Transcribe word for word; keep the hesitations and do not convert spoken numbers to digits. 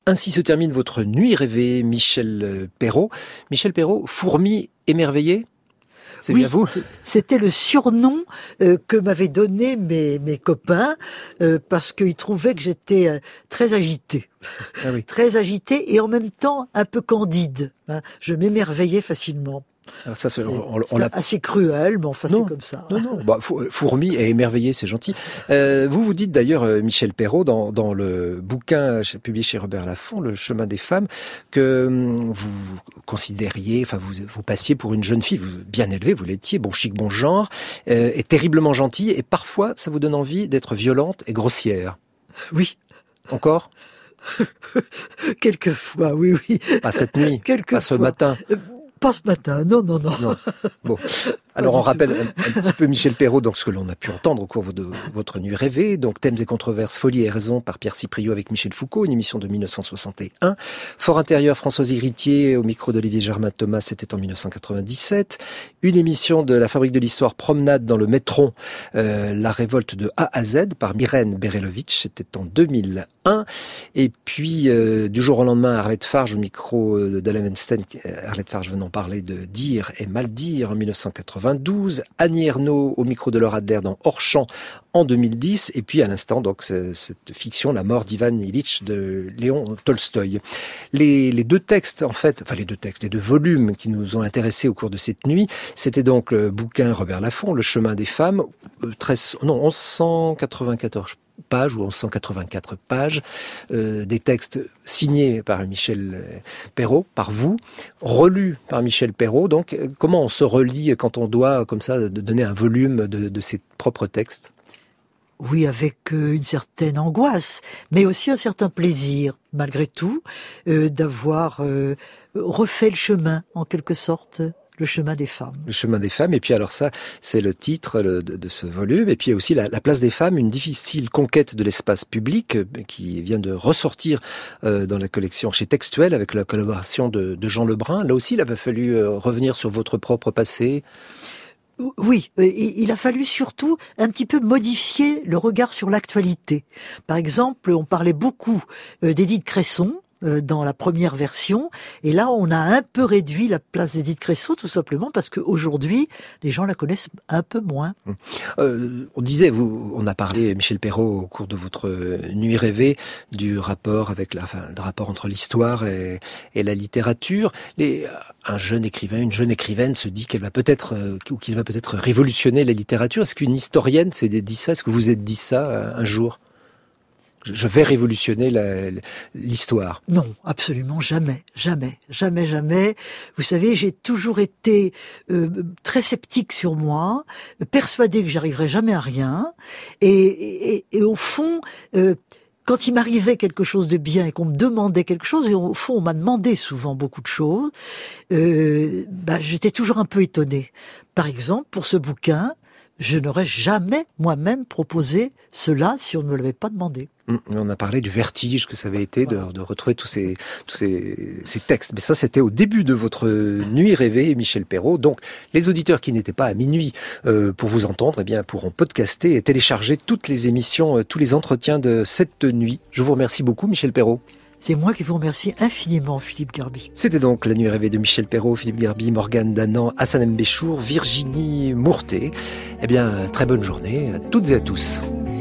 Ainsi se termine votre nuit rêvée, Michel Perrault. Michel Perrault, fourmi émerveillée, c'est oui, bien vous. C'était le surnom euh, que m'avaient donné mes, mes copains euh, parce qu'ils trouvaient que j'étais euh, très agitée. Ah oui. Très agitée et en même temps un peu candide. Hein. Je m'émerveillais facilement. Alors ça, c'est, c'est, on, on c'est l'a... assez cruel, mais enfin non, c'est comme ça. Non, non, bah, fourmi et émerveillé, c'est gentil. Euh, vous vous dites d'ailleurs, Michel Perrault, dans, dans le bouquin publié chez Robert Laffont, Le chemin des femmes, que vous considériez, enfin vous, vous passiez pour une jeune fille, vous, bien élevée, vous l'étiez, bon chic, bon genre, euh, et terriblement gentille, et parfois ça vous donne envie d'être violente et grossière. Oui. Encore? Quelquefois, oui, oui. Pas cette nuit, Quelquefois. pas ce matin. Euh, Pas ce matin, non, non, non. non. Bon. Alors on rappelle un, un petit peu Michel Perrault, donc ce que l'on a pu entendre au cours de votre nuit rêvée, donc Thèmes et controverses, folie et raison par Pierre Cipriot avec Michel Foucault, une émission de mille neuf cent soixante et un. Fort intérieur, Françoise Héritier, au micro d'Olivier Germain-Thomas, c'était en mille neuf cent quatre-vingt-dix-sept. Une émission de la Fabrique de l'Histoire, Promenade dans le métron, euh, la révolte de A à Z par Myrène Berelovitch, c'était en deux mille un. Et puis euh, du jour au lendemain, Arlette Farge au micro d'Alain Weinstein, Arlette Farge venant parler de dire et mal dire en mille neuf cent quatre-vingt-douze, Annie Ernaux au micro de Laura Adler dans Hors-champ en deux mille dix, et puis à l'instant donc cette fiction, La mort d'Ivan Ilitch de Léon Tolstoï. Les, les deux textes en fait, enfin les deux textes, les deux volumes qui nous ont intéressés au cours de cette nuit, c'était donc le bouquin Robert Laffont, Le chemin des femmes, treize, non onze cent quatre-vingt-quatorze pages ou onze cent quatre-vingt-quatre pages, euh, des textes signés par Michel Perrault, par vous, relus par Michel Perrault. Donc, comment on se relie quand on doit, comme ça, donner un volume de, de ses propres textes? Oui, avec euh, une certaine angoisse, mais aussi un certain plaisir, malgré tout, euh, d'avoir euh, refait le chemin, en quelque sorte. Le chemin des femmes. Le chemin des femmes. Et puis alors ça, c'est le titre le, de, de ce volume. Et puis il y a aussi la, la place des femmes, une difficile conquête de l'espace public euh, qui vient de ressortir euh, dans la collection chez Textuel avec la collaboration de, de Jean Lebrun. Là aussi, il avait fallu euh, revenir sur votre propre passé. Oui, il a fallu surtout un petit peu modifier le regard sur l'actualité. Par exemple, on parlait beaucoup d'Édith Cresson, dans la première version, et là on a un peu réduit la place d'Édith Cresson, tout simplement parce qu'aujourd'hui les gens la connaissent un peu moins. Euh, on disait, vous, on a parlé, Michel Perrault, au cours de votre nuit rêvée, du rapport avec la, enfin, du rapport entre l'histoire et, et la littérature. Les, un jeune écrivain, une jeune écrivaine se dit qu'elle va peut-être, euh, ou qu'il va peut-être révolutionner la littérature. Est-ce qu'une historienne s'est dit ça? Est-ce que vous êtes dit ça un jour? Je vais révolutionner la, l'histoire. Non, absolument jamais, jamais, jamais, jamais. Vous savez, j'ai toujours été euh, très sceptique sur moi, persuadée que j'arriverais jamais à rien, et, et, et au fond, euh, quand il m'arrivait quelque chose de bien et qu'on me demandait quelque chose, et au fond on m'a demandé souvent beaucoup de choses, euh, bah, j'étais toujours un peu étonnée. Par exemple, pour ce bouquin, je n'aurais jamais moi-même proposé cela si on ne me l'avait pas demandé. On a parlé du vertige que ça avait été de, de retrouver tous ces, tous ces, ces textes. Mais ça, c'était au début de votre nuit rêvée, Michel Perrault. Donc, les auditeurs qui n'étaient pas à minuit euh, pour vous entendre, eh bien, pourront podcaster et télécharger toutes les émissions, euh, tous les entretiens de cette nuit. Je vous remercie beaucoup, Michel Perrault. C'est moi qui vous remercie infiniment, Philippe Garby. C'était donc la nuit rêvée de Michel Perrault, Philippe Garby, Morgane Danan, Hassan Mbéchour, Virginie Mourtet. Eh bien, très bonne journée à toutes et à tous.